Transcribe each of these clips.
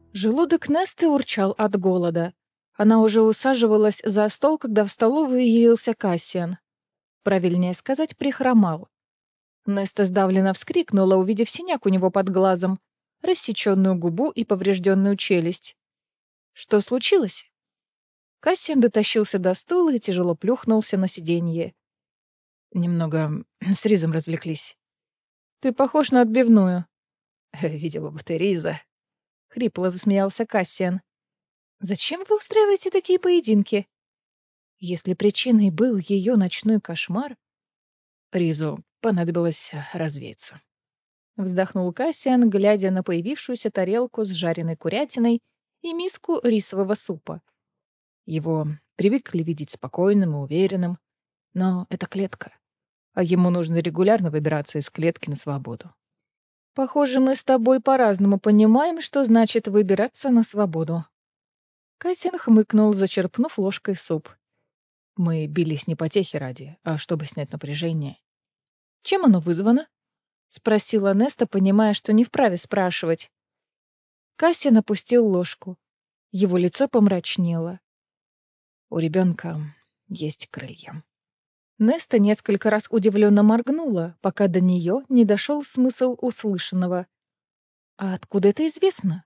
Желудок Несты урчал от голода. Она уже усаживалась за стол, когда в столовую явился Кассиан. Правильнее сказать, прихромал. Неста сдавленно вскрикнула, увидев синяк у него под глазом, рассеченную губу и поврежденную челюсть. «Что случилось?» Кассиан дотащился до стула и тяжело плюхнулся на сиденье. «Немного с Ризом развлеклись». «Ты похож на отбивную». «Видела бы ты Риза», — хрипло засмеялся Кассиан. «Зачем вы устраиваете такие поединки?» Если причиной был ее ночной кошмар, Ризу понадобилось развеяться. Вздохнул Кассиан, глядя на появившуюся тарелку с жареной курятиной и миску рисового супа. Его привыкли видеть спокойным и уверенным, но это клетка, а ему нужно регулярно выбираться из клетки на свободу. Похоже, мы с тобой по-разному понимаем, что значит выбираться на свободу. Кассиан хмыкнул, зачерпнув ложкой суп. Мы бились не потехи ради, а чтобы снять напряжение. Чем оно вызвано? Спросила Неста, понимая, что не вправе спрашивать. Кассиан опустил ложку. Его лицо помрачнело. У ребенка есть крылья. Неста несколько раз удивленно моргнула, пока до нее не дошел смысл услышанного. А откуда это известно?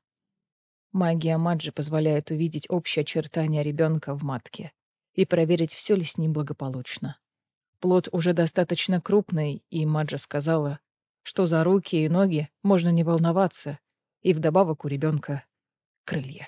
Магия Маджи позволяет увидеть общие очертания ребенка в матке и проверить, все ли с ним благополучно. Плод уже достаточно крупный, и Маджа сказала, что за руки и ноги можно не волноваться, и вдобавок у ребенка крылья.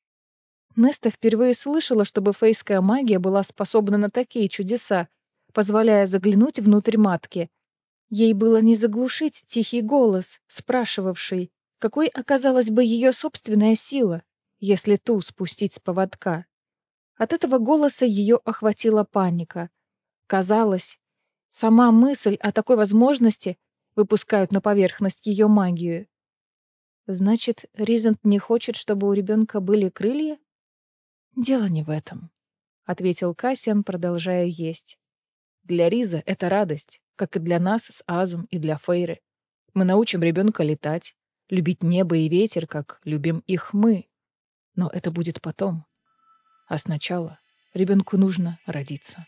Неста впервые слышала, чтобы фейская магия была способна на такие чудеса, позволяя заглянуть внутрь матки. Ей было не заглушить тихий голос, спрашивавший, какой оказалась бы ее собственная сила, если ту спустить с поводка. От этого голоса ее охватила паника. Казалось, сама мысль о такой возможности выпускает на поверхность ее магию. Значит, Ризент не хочет, чтобы у ребенка были крылья? Дело не в этом, ответил Кассиан, продолжая есть. Для Риза это радость, как и для нас с Азом и для Фейры. Мы научим ребенка летать, любить небо и ветер, как любим их мы. Но это будет потом. А сначала ребенку нужно родиться.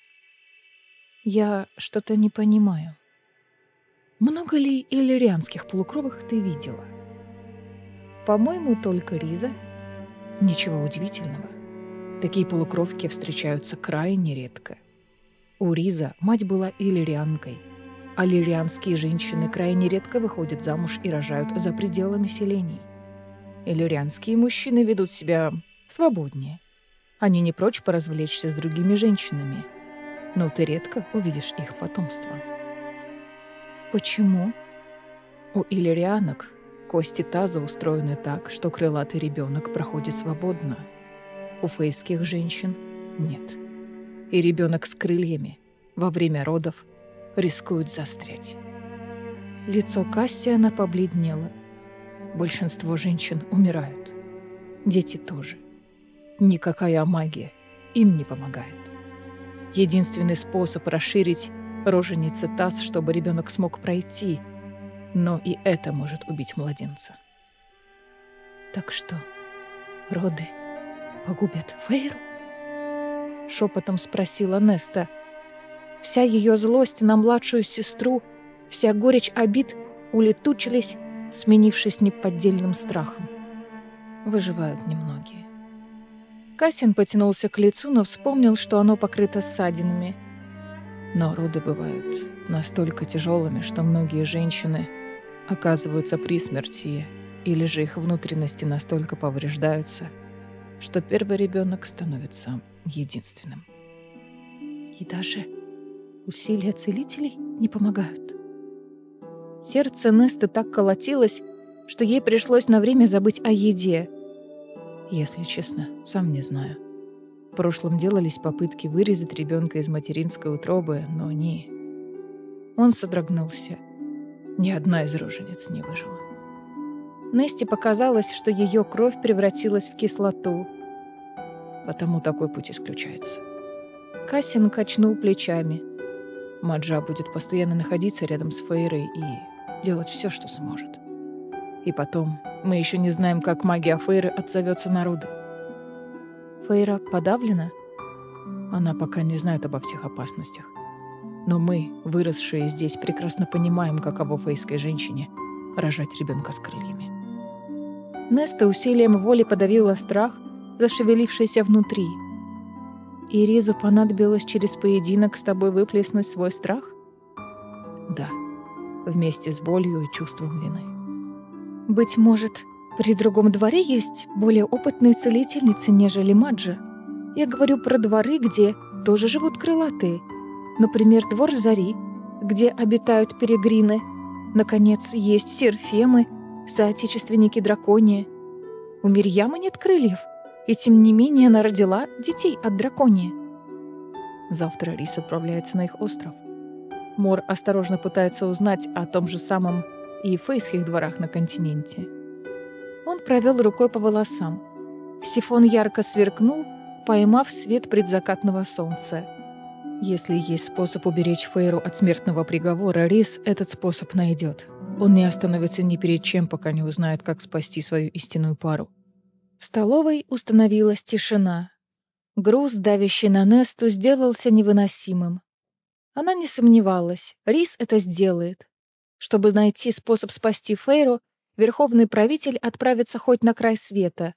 Я что-то не понимаю. Много ли иллирианских полукровок ты видела? По-моему, только Риза. Ничего удивительного. Такие полукровки встречаются крайне редко. У Риза мать была иллирианкой, а иллирианские женщины крайне редко выходят замуж и рожают за пределами селений. Иллирианские мужчины ведут себя свободнее. Они не прочь поразвлечься с другими женщинами, но ты редко увидишь их потомство. Почему? У иллирианок кости таза устроены так, что крылатый ребенок проходит свободно. У фейских женщин нет. И ребенок с крыльями во время родов рискует застрять. Лицо Кассиана побледнело. Большинство женщин умирают. Дети тоже. Никакая магия им не помогает. Единственный способ расширить роженице таз, чтобы ребенок смог пройти, но и это может убить младенца. Так что, роды погубят Фейру? Шепотом спросила Неста. Вся ее злость на младшую сестру, вся горечь обид улетучились, сменившись неподдельным страхом. Выживают немногие. Кассиан потянулся к лицу, но вспомнил, что оно покрыто ссадинами. Но роды бывают настолько тяжелыми, что многие женщины оказываются при смерти, или же их внутренности настолько повреждаются, что первый ребенок становится единственным. И даже усилия целителей не помогают. Сердце Несты так колотилось, что ей пришлось на время забыть о еде. Если честно, сам не знаю. В прошлом делались попытки вырезать ребенка из материнской утробы, но они... Он содрогнулся. Ни одна из рожениц не выжила. Несте показалось, что ее кровь превратилась в кислоту. Потому такой путь исключается. Кассиан качнул плечами. Маджа будет постоянно находиться рядом с Фейрой и делать все, что сможет. И потом Мы еще не знаем, как магия Фейры отзовется на роды. Фейра подавлена? Она пока не знает обо всех опасностях. Но мы, выросшие здесь, прекрасно понимаем, каково фейской женщине рожать ребенка с крыльями. Неста усилием воли подавила страх, зашевелившийся внутри. И Ризу понадобилось через поединок с тобой выплеснуть свой страх? Да, вместе с болью и чувством вины. Быть может, при другом дворе есть более опытные целительницы, нежели Маджа. Я говорю про дворы, где тоже живут крылатые. Например, двор Зари, где обитают перегрины. Наконец, есть серфемы, соотечественники драконии. У Мирьямы нет крыльев, и тем не менее она родила детей от драконии. Завтра Рис отправляется на их остров. Мор осторожно пытается узнать о том же самом и фейских дворах на континенте. Он провел рукой по волосам. Сифон ярко сверкнул, поймав свет предзакатного солнца. Если есть способ уберечь Фейру от смертного приговора, Рис этот способ найдет. Он не остановится ни перед чем, пока не узнает, как спасти свою истинную пару. В столовой установилась тишина. Груз, давящий на Несту, сделался невыносимым. Она не сомневалась, Рис это сделает. Чтобы найти способ спасти Фейру, верховный правитель отправится хоть на край света.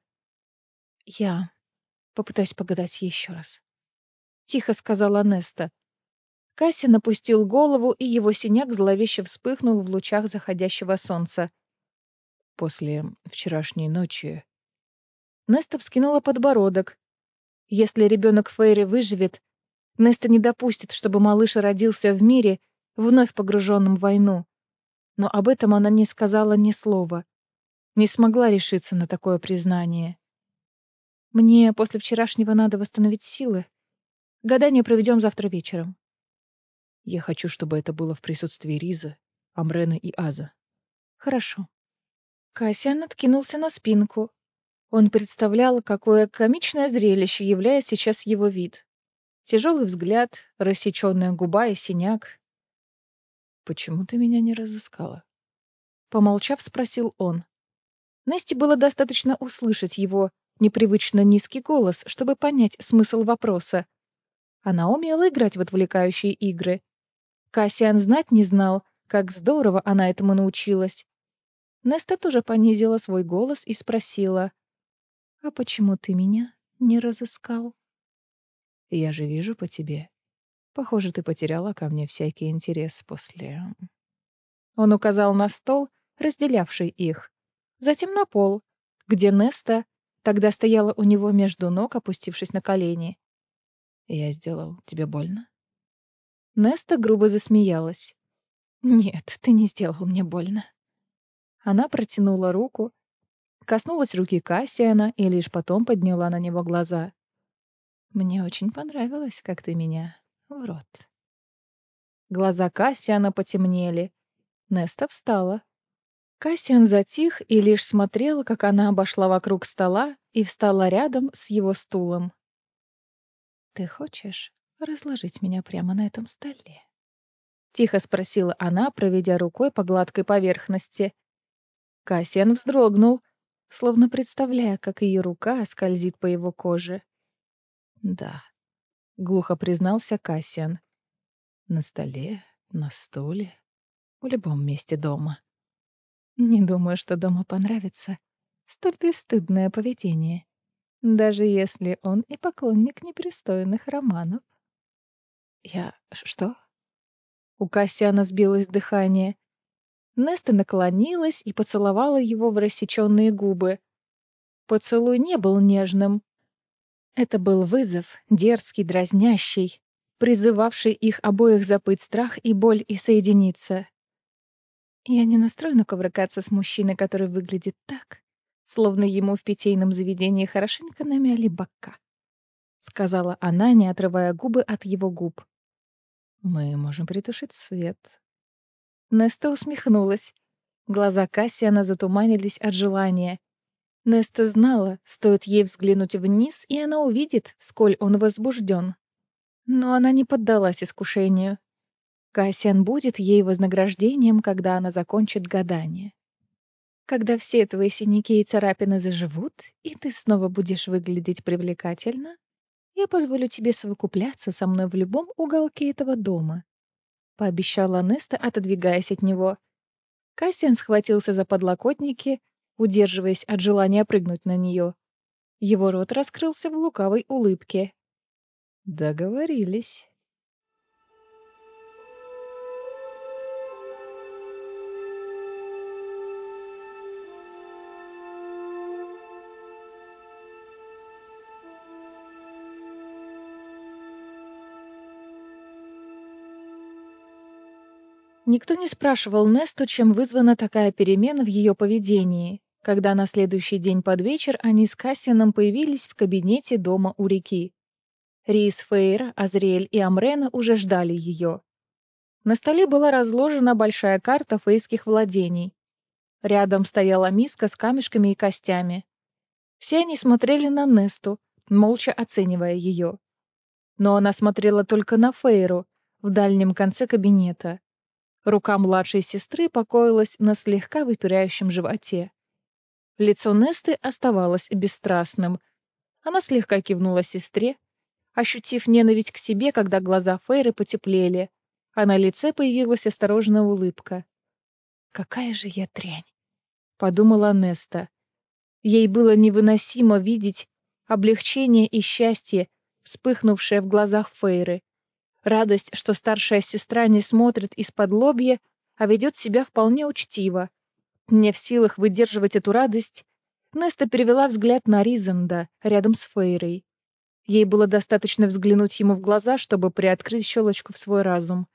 Я попытаюсь погадать еще раз. Тихо сказала Неста. Кассиан опустил голову, и его синяк зловеще вспыхнул в лучах заходящего солнца. После вчерашней ночи Неста вскинула подбородок. Если ребенок Фейры выживет, Неста не допустит, чтобы малыш родился в мире, вновь погруженном в войну. Но об этом она не сказала ни слова. Не смогла решиться на такое признание. Мне после вчерашнего надо восстановить силы. Гадание проведем завтра вечером. Я хочу, чтобы это было в присутствии Ризы, Амрены и Аза. Хорошо. Кассиан откинулся на спинку. Он представлял, какое комичное зрелище являет сейчас его вид. Тяжелый взгляд, рассеченная губа и синяк. «Почему ты меня не разыскала?» Помолчав, спросил он. Несте было достаточно услышать его непривычно низкий голос, чтобы понять смысл вопроса. Она умела играть в отвлекающие игры. Кассиан знать не знал, как здорово она этому научилась. Неста тоже понизила свой голос и спросила: «А почему ты меня не разыскал?» «Я же вижу по тебе. Похоже, ты потеряла ко мне всякий интерес после...» Он указал на стол, разделявший их. Затем на пол, где Неста тогда стояла у него между ног, опустившись на колени. «Я сделал тебе больно?» Неста грубо засмеялась. «Нет, ты не сделал мне больно». Она протянула руку, коснулась руки Кассиана и лишь потом подняла на него глаза. «Мне очень понравилось, как ты меня в рот». Глаза Кассиана потемнели. Неста встала. Кассиан затих и лишь смотрел, как она обошла вокруг стола и встала рядом с его стулом. «Ты хочешь разложить меня прямо на этом столе?» Тихо спросила она, проведя рукой по гладкой поверхности. Кассиан вздрогнул, словно представляя, как ее рука скользит по его коже. «Да», — глухо признался Кассиан. «На столе, на стуле, в любом месте дома». «Не думаю, что дома понравится столь бесстыдное поведение, даже если он и поклонник непристойных романов». Что?» У Кассиана сбилось дыхание. Неста наклонилась и поцеловала его в рассеченные губы. Поцелуй не был нежным. Это был вызов, дерзкий, дразнящий, призывавший их обоих забыть страх и боль и соединиться. «Я не настроена кувыркаться с мужчиной, который выглядит так, словно ему в питейном заведении хорошенько намяли бока», — сказала она, не отрывая губы от его губ. «Мы можем притушить свет». Неста усмехнулась. Глаза Кассиана затуманились от желания. Неста знала, стоит ей взглянуть вниз, и она увидит, сколь он возбужден. Но она не поддалась искушению. Кассиан будет ей вознаграждением, когда она закончит гадание. Когда все твои синяки и царапины заживут, и ты снова будешь выглядеть привлекательно, я позволю тебе совокупляться со мной в любом уголке этого дома», — пообещала Неста, отодвигаясь от него. Кассиан схватился за подлокотники, удерживаясь от желания прыгнуть на нее. Его рот раскрылся в лукавой улыбке. «Договорились». Никто не спрашивал Несту, чем вызвана такая перемена в ее поведении, когда на следующий день под вечер они с Кассианом появились в кабинете дома у реки. Рис, Фейр, Азриэль и Амрена уже ждали ее. На столе была разложена большая карта фейских владений. Рядом стояла миска с камешками и костями. Все они смотрели на Несту, молча оценивая ее. Но она смотрела только на Фейру в дальнем конце кабинета. Рука младшей сестры покоилась на слегка выпирающем животе. Лицо Несты оставалось бесстрастным. Она слегка кивнула сестре, ощутив ненависть к себе, когда глаза Фейры потеплели, а на лице появилась осторожная улыбка. «Какая же я дрянь!» — подумала Неста. Ей было невыносимо видеть облегчение и счастье, вспыхнувшее в глазах Фейры. Радость, что старшая сестра не смотрит из-под лобья, а ведет себя вполне учтиво. Не в силах выдерживать эту радость, Неста перевела взгляд на Ризанда рядом с Фейрой. Ей было достаточно взглянуть ему в глаза, чтобы приоткрыть щелочку в свой разум.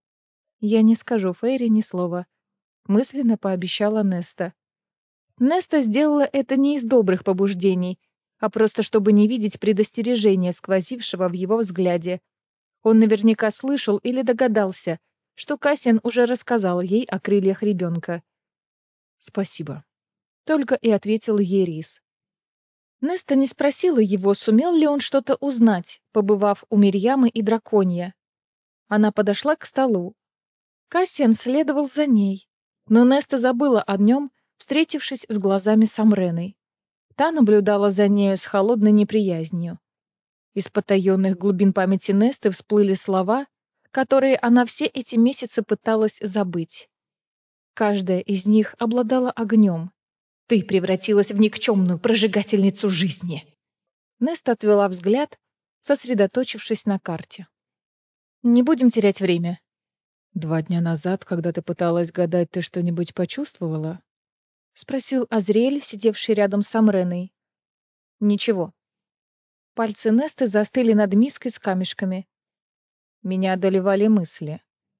«Я не скажу Фейре ни слова», — мысленно пообещала Неста. Неста сделала это не из добрых побуждений, а просто чтобы не видеть предостережения, сквозившего в его взгляде. Он наверняка слышал или догадался, что Кассиан уже рассказал ей о крыльях ребенка. «Спасибо», — только и ответил ей Рис. Неста не спросила его, сумел ли он что-то узнать, побывав у Мирьямы и Драконья. Она подошла к столу. Кассиан следовал за ней, но Неста забыла о нем, встретившись с глазами с Амреной. Та наблюдала за нею с холодной неприязнью. Из потаенных глубин памяти Несты всплыли слова, которые она все эти месяцы пыталась забыть. Каждая из них обладала огнем. «Ты превратилась в никчемную прожигательницу жизни!» Неста отвела взгляд, сосредоточившись на карте. «Не будем терять время». 2 дня назад, когда ты пыталась гадать, ты что-нибудь почувствовала? Спросил Азриэль, сидевший рядом с Амреной. Ничего. Пальцы Несты застыли над миской с камешками. Меня одолевали мысли.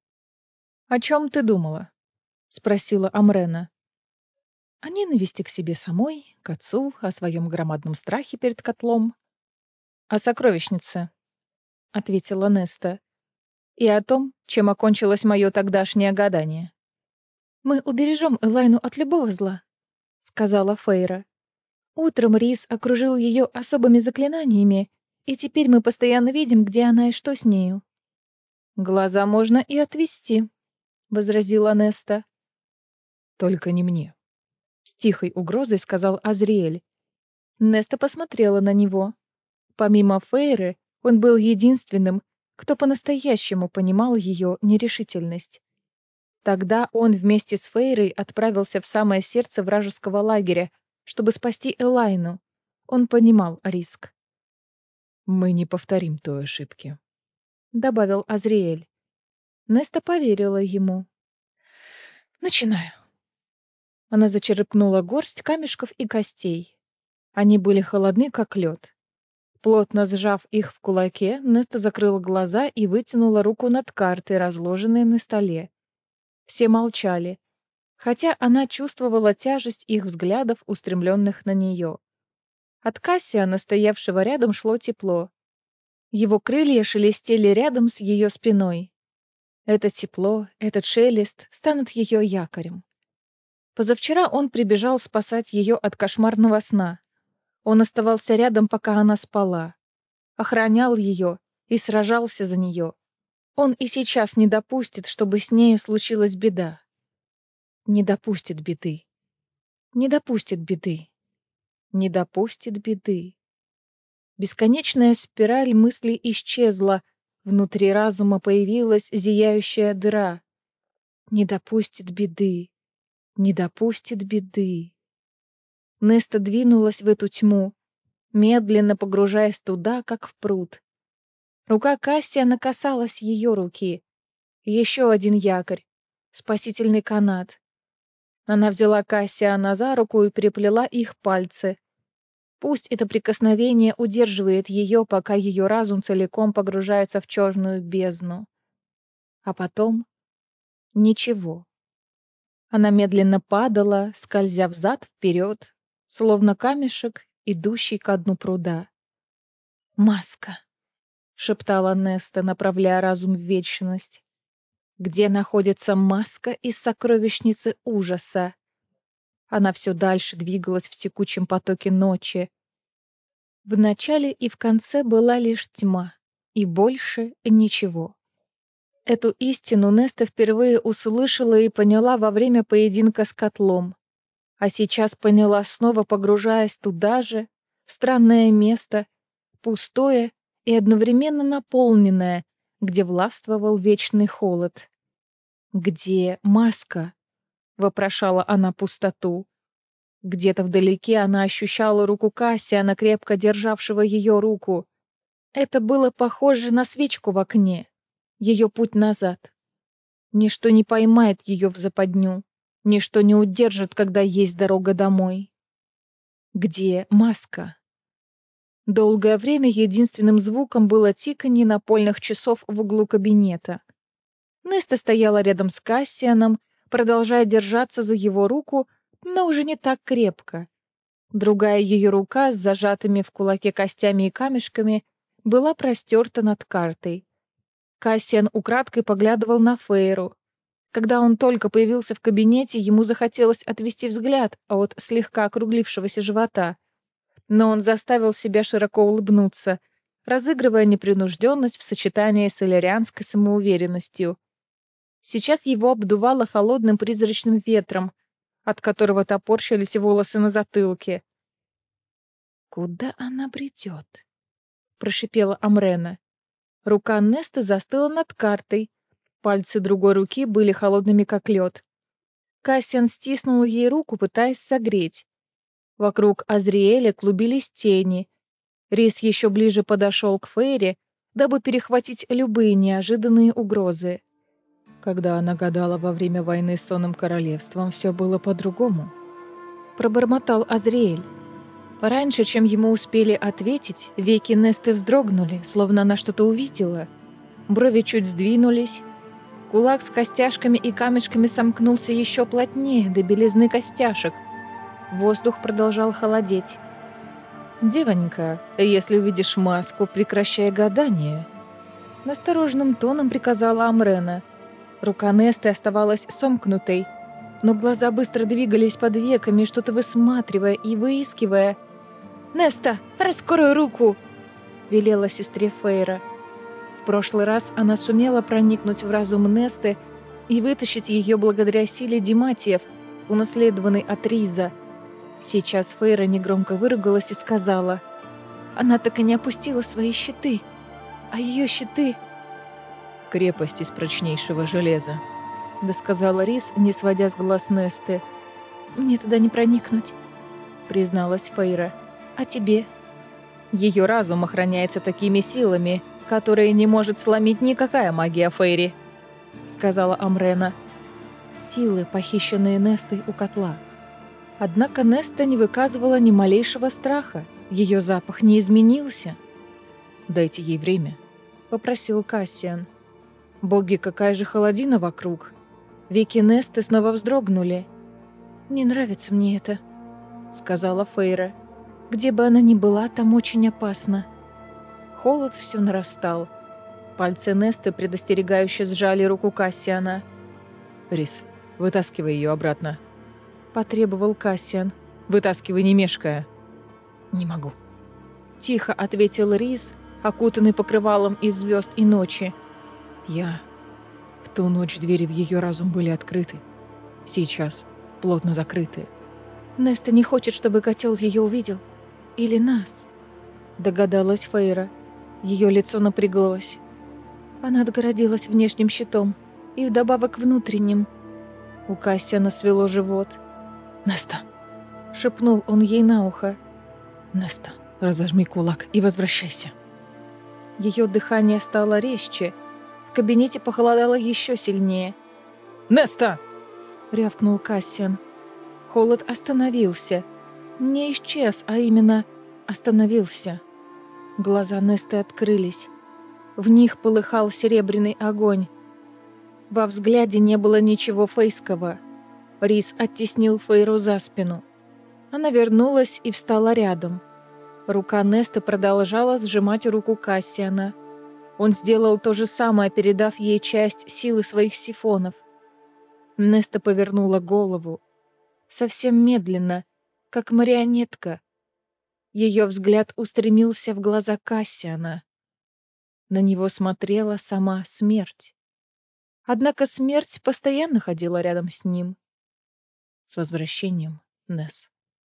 «О чем ты думала?» — спросила Амрена. О ненависти к себе самой, к отцу, о своем громадном страхе перед котлом. «О сокровищнице», — ответила Неста, «и о том, чем окончилось мое тогдашнее гадание». «Мы убережем Элайну от любого зла», — сказала Фейра. «Утром Рис окружил ее особыми заклинаниями, и теперь мы постоянно видим, где она и что с нею». «Глаза можно и отвести», — возразила Неста. «Только не мне», — с тихой угрозой сказал Азриэль. Неста посмотрела на него. Помимо Фейры, он был единственным, кто по-настоящему понимал ее нерешительность. Тогда он вместе с Фейрой отправился в самое сердце вражеского лагеря, чтобы спасти Элайну. Он понимал риск. «Мы не повторим той ошибки», — добавил Азриэль. Неста поверила ему. «Начинаю». Она зачерпнула горсть камешков и костей. Они были холодны, как лед. Плотно сжав их в кулаке, Неста закрыла глаза и вытянула руку над картой, разложенной на столе. Все молчали, хотя она чувствовала тяжесть их взглядов, устремленных на нее. От Кассиана, стоявшего рядом, шло тепло. Его крылья шелестели рядом с ее спиной. Это тепло, этот шелест станут ее якорем. Позавчера он прибежал спасать ее от кошмарного сна. Он оставался рядом, пока она спала. Охранял ее и сражался за нее. Он и сейчас не допустит, чтобы с нею случилась беда. Не допустит беды. Не допустит беды. Не допустит беды. Бесконечная спираль мыслей исчезла. Внутри разума появилась зияющая дыра. Не допустит беды. Не допустит беды. Неста двинулась в эту тьму, медленно погружаясь туда, как в пруд. Рука Кассиана касалась ее руки. Еще один якорь. Спасительный канат. Она взяла Кассиана за руку и переплела их пальцы. Пусть это прикосновение удерживает ее, пока ее разум целиком погружается в черную бездну. А потом ничего. Она медленно падала, скользя взад-вперед, словно камешек, идущий ко дну пруда. «Маска!» — шептала Неста, направляя разум в вечность. «Где находится маска из сокровищницы ужаса?» Она все дальше двигалась в текучем потоке ночи. В начале и в конце была лишь тьма, и больше ничего. Эту истину Неста впервые услышала и поняла во время поединка с котлом. А сейчас поняла, снова погружаясь туда же, в странное место, пустое и одновременно наполненное, где властвовал вечный холод. «Где маска?» — вопрошала она пустоту. Где-то вдалеке она ощущала руку Кассиана, крепко державшего ее руку. Это было похоже на свечку в окне, ее путь назад. Ничто не поймает ее в западню, ничто не удержит, когда есть дорога домой. Где маска? Долгое время единственным звуком было тиканье напольных часов в углу кабинета. Неста стояла рядом с Кассианом, продолжая держаться за его руку, но уже не так крепко. Другая ее рука с зажатыми в кулаке костями и камешками была простерта над картой. Кассиан украдкой поглядывал на Фейру. Когда он только появился в кабинете, ему захотелось отвести взгляд от слегка округлившегося живота. Но он заставил себя широко улыбнуться, разыгрывая непринужденность в сочетании с иллирианской самоуверенностью. Сейчас его обдувало холодным призрачным ветром, от которого топорщились волосы на затылке. «Куда она бредет?» — прошипела Амрена. Рука Несты застыла над картой. Пальцы другой руки были холодными, как лед. Кассиан стиснул ей руку, пытаясь согреть. Вокруг Азриэля клубились тени. Рис еще ближе подошел к Фейре, дабы перехватить любые неожиданные угрозы. Когда она гадала во время войны с Сонным Королевством, все было по-другому. Пробормотал Азриэль. Раньше, чем ему успели ответить, веки Несты вздрогнули, словно она что-то увидела. Брови чуть сдвинулись. Кулак с костяшками и камешками сомкнулся еще плотнее, до белизны костяшек. Воздух продолжал холодеть. «Девонька, если увидишь маску, прекращай гадание», — настороженным тоном приказала Амрена. Рука Несты оставалась сомкнутой, но глаза быстро двигались под веками, что-то высматривая и выискивая. «Неста, раскрой руку!» — велела сестре Фейра. В прошлый раз она сумела проникнуть в разум Несты и вытащить ее благодаря силе Диматиев, унаследованной от Риза. Сейчас Фейра негромко выругалась и сказала: «Она так и не опустила свои щиты, а ее щиты...» «Крепость из прочнейшего железа», — досказала Риз, не сводя с глаз Несты. «Мне туда не проникнуть», — призналась Фейра. «А тебе?» «Ее разум охраняется такими силами, которые не может сломить никакая магия Фейри», — сказала Амрена. Силы, похищенные Нестой у котла. Однако Неста не выказывала ни малейшего страха, ее запах не изменился. «Дайте ей время», — попросил Кассиан. «Боги, какая же холодина вокруг!» Веки Несты снова вздрогнули. «Не нравится мне это», — сказала Фейра. «Где бы она ни была, там очень опасно». Холод все нарастал. Пальцы Несты предостерегающе сжали руку Кассиана. «Рис, вытаскивай ее обратно», — потребовал Кассиан. «Вытаскивай, не мешкая». «Не могу», — тихо ответил Рис, окутанный покрывалом из звезд и ночи. В ту ночь двери в ее разум были открыты. Сейчас плотно закрыты. Неста не хочет, чтобы котел ее увидел. Или нас, догадалась Фейра. Ее лицо напряглось. Она отгородилась внешним щитом и вдобавок внутренним. У Кассиана свело живот. «Неста!» — шепнул он ей на ухо. «Неста, разожми кулак и возвращайся». Ее дыхание стало резче. В кабинете похолодало еще сильнее. «Неста!» — рявкнул Кассиан. Холод остановился. Не исчез, а именно остановился. Глаза Несты открылись. В них полыхал серебряный огонь. Во взгляде не было ничего фейского. Рис оттеснил Фейру за спину. Она вернулась и встала рядом. Рука Несты продолжала сжимать руку Кассиана. Он сделал то же самое, передав ей часть силы своих сифонов. Неста повернула голову. Совсем медленно, как марионетка. Ее взгляд устремился в глаза Кассиана. На него смотрела сама смерть. Однако смерть постоянно ходила рядом с ним. С возвращением, Несс.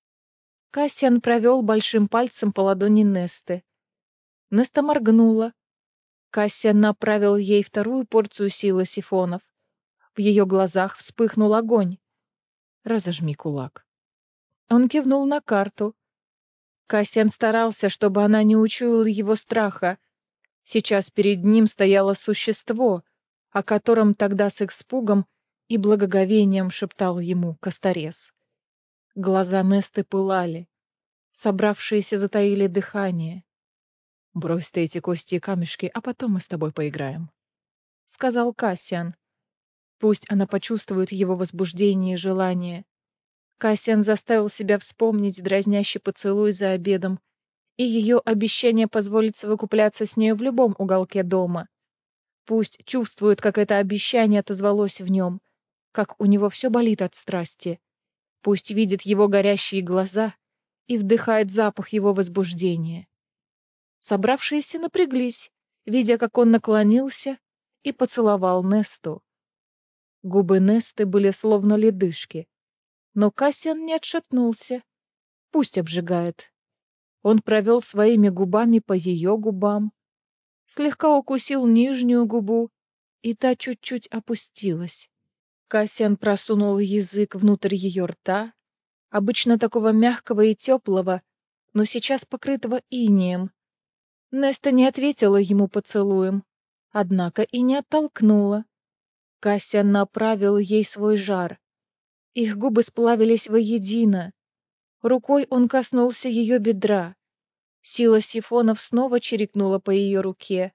Кассиан провел большим пальцем по ладони Несты. Неста моргнула. Кассиан направил ей вторую порцию силы сифонов. В ее глазах вспыхнул огонь. «Разожми кулак». Он кивнул на карту. Кассиан старался, чтобы она не учуяла его страха. Сейчас перед ним стояло существо, о котором тогда с испугом и благоговением шептал ему Косторез. Глаза Несты пылали. Собравшиеся затаили дыхание. «Брось ты эти кости и камешки, а потом мы с тобой поиграем», — сказал Кассиан. Пусть она почувствует его возбуждение и желание. Кассиан заставил себя вспомнить дразнящий поцелуй за обедом и ее обещание позволить совокупляться с нею в любом уголке дома. Пусть чувствует, как это обещание отозвалось в нем, как у него все болит от страсти. Пусть видит его горящие глаза и вдыхает запах его возбуждения. Собравшиеся напряглись, видя, как он наклонился и поцеловал Несту. Губы Несты были словно ледышки, но Кассиан не отшатнулся. Пусть обжигает. Он провел своими губами по ее губам, слегка укусил нижнюю губу, и та чуть-чуть опустилась. Кассиан просунул язык внутрь ее рта, обычно такого мягкого и теплого, но сейчас покрытого инеем. Неста не ответила ему поцелуем, однако и не оттолкнула. Кассиан направил ей свой жар. Их губы сплавились воедино. Рукой он коснулся ее бедра. Сила сифонов снова чирикнула по ее руке.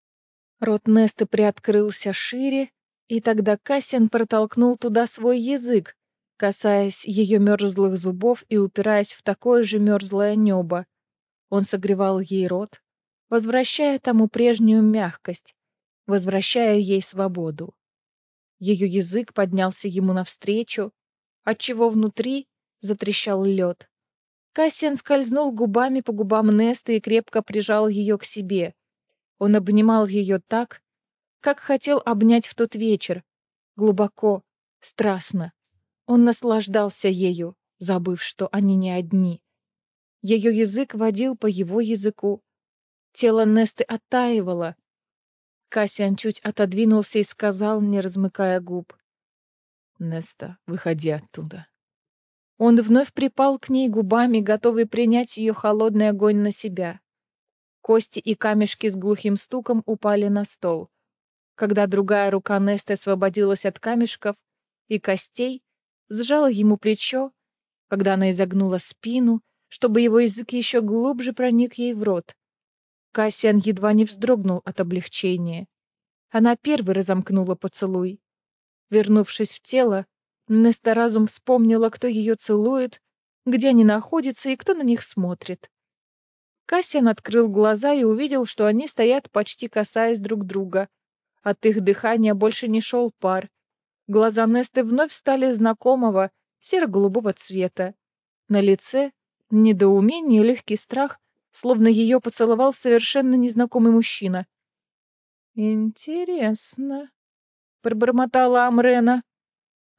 Рот Несты приоткрылся шире, и тогда Кассиан протолкнул туда свой язык, касаясь ее мерзлых зубов и упираясь в такое же мерзлое небо. Он согревал ей рот, возвращая тому прежнюю мягкость, возвращая ей свободу. Ее язык поднялся ему навстречу, отчего внутри затрещал лед. Кассиан скользнул губами по губам Несты и крепко прижал ее к себе. Он обнимал ее так, как хотел обнять в тот вечер, глубоко, страстно. Он наслаждался ею, забыв, что они не одни. Ее язык водил по его языку. Тело Несты оттаивало. Кассиан чуть отодвинулся и сказал, не размыкая губ: «Неста, выходи оттуда». Он вновь припал к ней губами, готовый принять ее холодный огонь на себя. Кости и камешки с глухим стуком упали на стол. Когда другая рука Несты освободилась от камешков и костей, сжала ему плечо, когда она изогнула спину, чтобы его язык еще глубже проник ей в рот. Кассиан едва не вздрогнул от облегчения. Она первой разомкнула поцелуй. Вернувшись в тело, Неста разум вспомнила, кто ее целует, где они находятся и кто на них смотрит. Кассиан открыл глаза и увидел, что они стоят, почти касаясь друг друга. От их дыхания больше не шел пар. Глаза Несты вновь стали знакомого, серо-голубого цвета. На лице недоумение и легкий страх, словно ее поцеловал совершенно незнакомый мужчина. «Интересно», — пробормотала Амрена.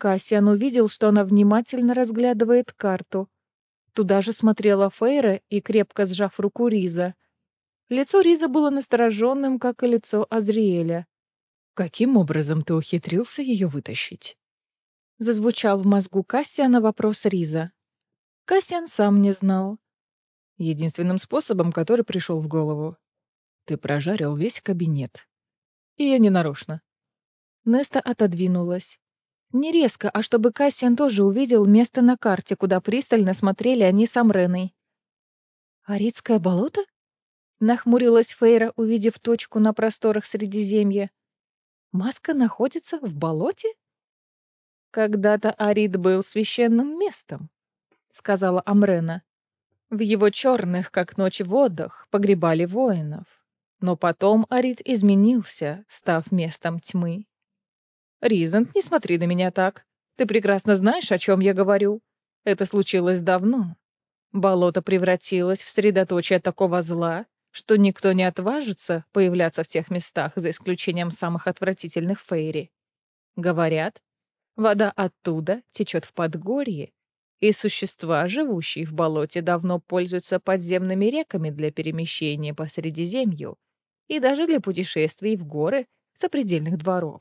Кассиан увидел, что она внимательно разглядывает карту. Туда же смотрела Фейра и крепко сжав руку Риза. Лицо Риза было настороженным, как и лицо Азриэля. «Каким образом ты ухитрился ее вытащить?» Зазвучал в мозгу Кассиана вопрос Риза. Кассиан сам не знал. «Единственным способом, который пришел в голову. Ты прожарил весь кабинет. И я не нарочно». Неста отодвинулась. Не резко, а чтобы Кассиан тоже увидел место на карте, куда пристально смотрели они с Амреной. «Аридское болото?» — нахмурилась Фейра, увидев точку на просторах Средиземья. «Маска находится в болоте?» «Когда-то Арид был священным местом», — сказала Амрена. «В его черных, как ночь, водах погребали воинов. Но потом Арид изменился, став местом тьмы. Ризант, не смотри на меня так. Ты прекрасно знаешь, о чем я говорю. Это случилось давно. Болото превратилось в средоточие такого зла, что никто не отважится появляться в тех местах, за исключением самых отвратительных фейри. Говорят, вода оттуда течет в Подгорье, и существа, живущие в болоте, давно пользуются подземными реками для перемещения по Средиземью и даже для путешествий в горы сопредельных дворов.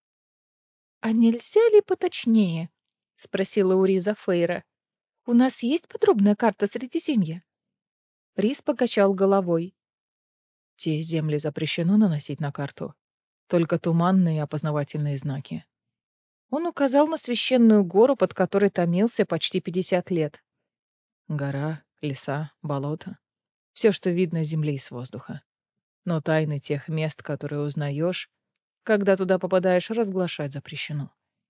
«А нельзя ли поточнее?» — спросила у Риза Фейра. «У нас есть подробная карта Средиземья?» Риз покачал головой. Те земли запрещено наносить на карту. Только туманные опознавательные знаки. Он указал на священную гору, под которой томился почти 50 лет. Гора, леса, болото. Все, что видно с земли и с воздуха. Но тайны тех мест, которые узнаешь, когда туда попадаешь, разглашать запрещено.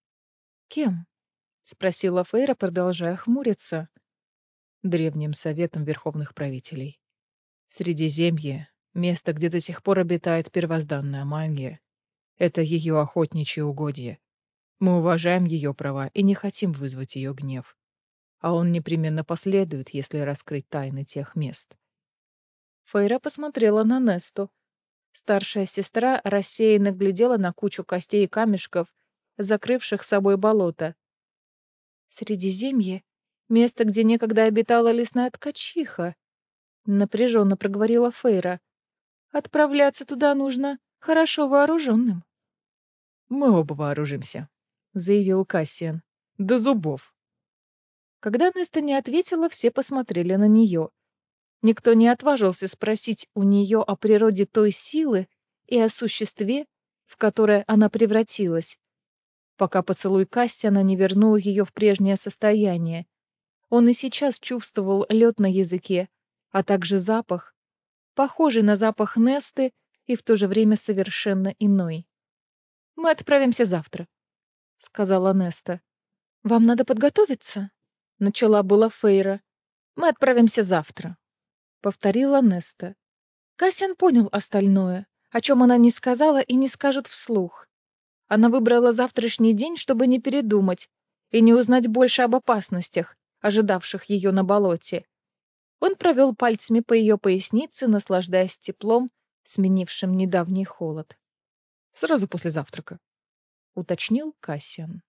«Кем?» — спросила Фейра, продолжая хмуриться. Древним советом верховных правителей. Средиземье — место, где до сих пор обитает первозданная магия. Это ее охотничье угодье. Мы уважаем ее права и не хотим вызвать ее гнев. А он непременно последует, если раскрыть тайны тех мест. Фейра посмотрела на Несту. Старшая сестра рассеянно глядела на кучу костей и камешков, закрывших собой болото. «Средиземье — место, где некогда обитала лесная ткачиха», — напряженно проговорила Фейра. «Отправляться туда нужно хорошо вооруженным». «Мы оба вооружимся», — заявил Кассиан. «До зубов». Когда Неста не ответила, все посмотрели на нее. Никто не отважился спросить у нее о природе той силы и о существе, в которое она превратилась, пока поцелуй Кассиана не вернул ее в прежнее состояние. Он и сейчас чувствовал лед на языке, а также запах, похожий на запах Несты и в то же время совершенно иной. «Мы отправимся завтра», — сказала Неста. «Вам надо подготовиться», — начала была Фейра. «Мы отправимся завтра», — повторила Неста. Кассиан понял остальное, о чем она не сказала и не скажет вслух. Она выбрала завтрашний день, чтобы не передумать и не узнать больше об опасностях, ожидавших ее на болоте. Он провел пальцами по ее пояснице, наслаждаясь теплом, сменившим недавний холод. «Сразу после завтрака», — уточнил Кассиан.